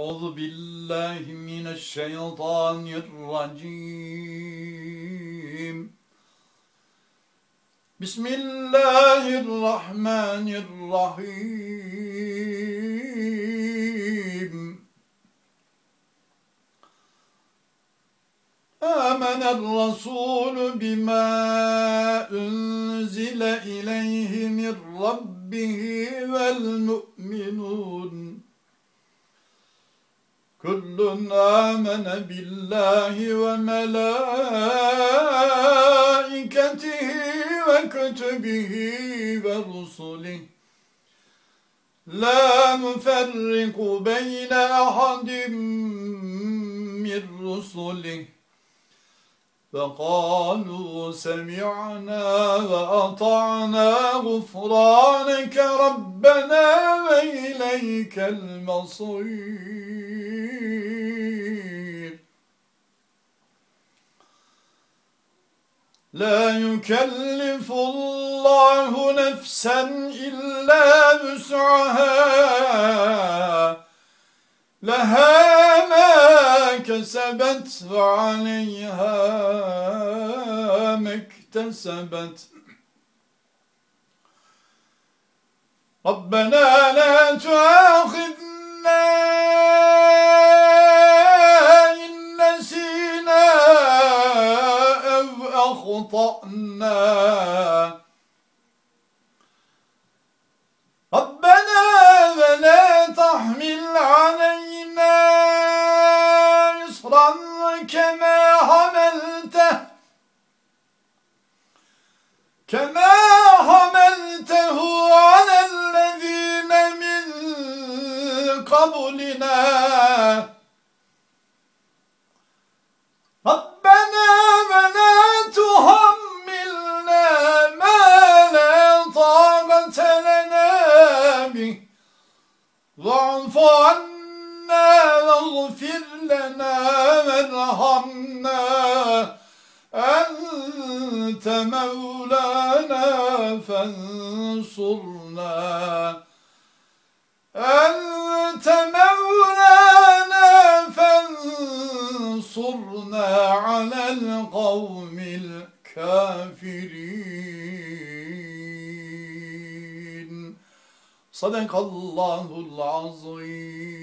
أعوذ بالله من الشيطان الرجيم. بسم الله الرحمن الرحيم. آمن الرسول بما أنزل إليه من ربه والمؤمنون كل آمن بالله وملائكته وكتبه ورسله لا نفرق بين أحد من رسله فقالوا سمعنا وأطعنا غفرانك ربنا وإليك المصير. لا يكلف الله نفسا إلا وسعها لها ما كسبت وعليها ما اكتسبت. ربنا لا تؤاخذنا إن نسينا أو أخطأنا. ربنا ولا تحمل علينا إصرا كما حملته على الذين من قبلنا. ربنا ولا تحملنا ما لا طاقة لنا به واعف عنا واغفر لنا وارحمنا أنت مولانا فانصرنا على القوم الكافرين. صدق الله العظيم.